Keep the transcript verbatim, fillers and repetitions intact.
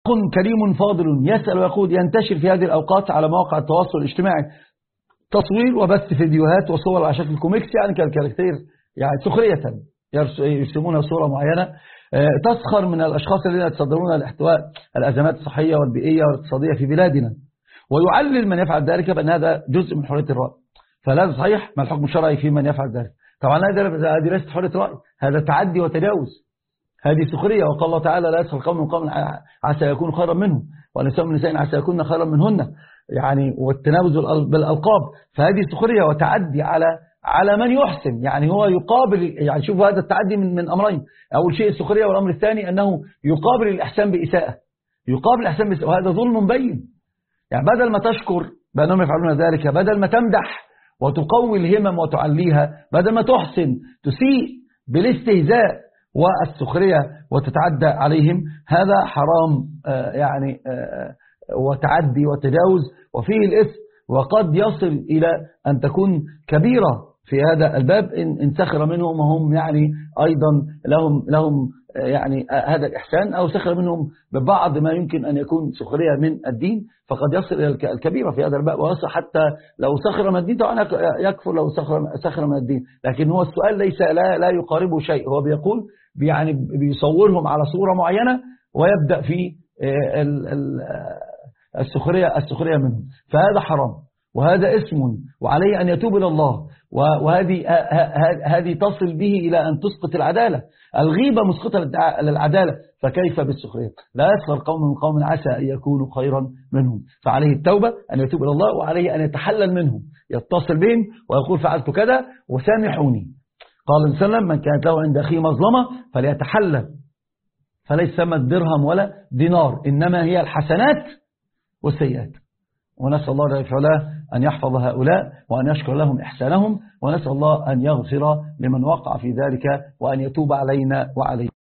كريم فاضل يسأل ويقول ينتشر في هذه الأوقات على مواقع التواصل الاجتماعي تصوير وبث فيديوهات وصور على شكل كوميكس، يعني كالكاركتير، يعني سخرية، يرسمون صورة معينة تسخر من الأشخاص الذين يتصدرون لاحتواء الأزمات الصحية والبيئية والاقتصادية في بلادنا، ويعلل من يفعل ذلك بأن هذا جزء من حرية الرأي. فلا صحيح ما الحكم الشرعي في من يفعل ذلك؟ طبعا هذه ليست حرية رأي، هذا تعدي وتجاوز، هذه سخرية. وقال الله تعالى لا يسخر قوم من قوم عسى يكون خيرا منهم ونساء من نساء عسى يكون خيرا منهن، يعني والتنابز بالألقاب. فهذه سخرية وتعدي على على من يحسن، يعني هو يقابل، يعني شوفوا هذا التعدي من من أمرين. أول شيء السخرية، والأمر الثاني أنه يقابل الإحسان بإساءة، يقابل الإحسان بإساءة، وهذا ظلم بين. يعني بدل ما تشكر بأنهم يفعلون ذلك، بدل ما تمدح وتقوي الهمم وتعليها، بدل ما تحسن تسيء بالاستهزاء والسخرية وتتعدى عليهم، هذا حرام يعني وتعدي وتجاوز وفيه الإثم، وقد يصل إلى أن تكون كبيرة في هذا الباب إن سخر منهم وهم يعني أيضا لهم لهم يعني هذا الإحسان، أو سخر منهم ببعض ما يمكن أن يكون سخرية من الدين، فقد يصل إلى الكبيرة في هذا الباب. ويصل حتى لو سخر من الدين، طبعا يكفر لو سخر سخر من الدين، لكن هو السؤال ليس لا لا يقاربه شيء، هو بيقول يعني بيصورهم على صورة معينة ويبدأ في السخرية السخرية منهم، فهذا حرام وهذا اسم، وعليه أن يتوب إلى الله. وهذه هذه تصل به إلى أن تسقط العدالة. الغيبة مسقطة للعدالة، فكيف بالسخرية؟ لا يسخر قوم من قوم عسى أن يكونوا خيرا منهم. فعليه التوبة، أن يتوب إلى الله، وعليه أن يتحلل منهم، يتصل بهم ويقول فعلت كذا وسامحوني. قال النبي صلى الله عليه وسلم من كانت له عند أخيه مظلمة فليتحلل، فليس ثم درهم ولا دينار، إنما هي الحسنات والسيئات. ونسأل الله جل وعلا أن يحفظ هؤلاء وأن يشكر لهم إحسانهم، ونسأل الله أن يغفر لمن وقع في ذلك وأن يتوب علينا وعليه.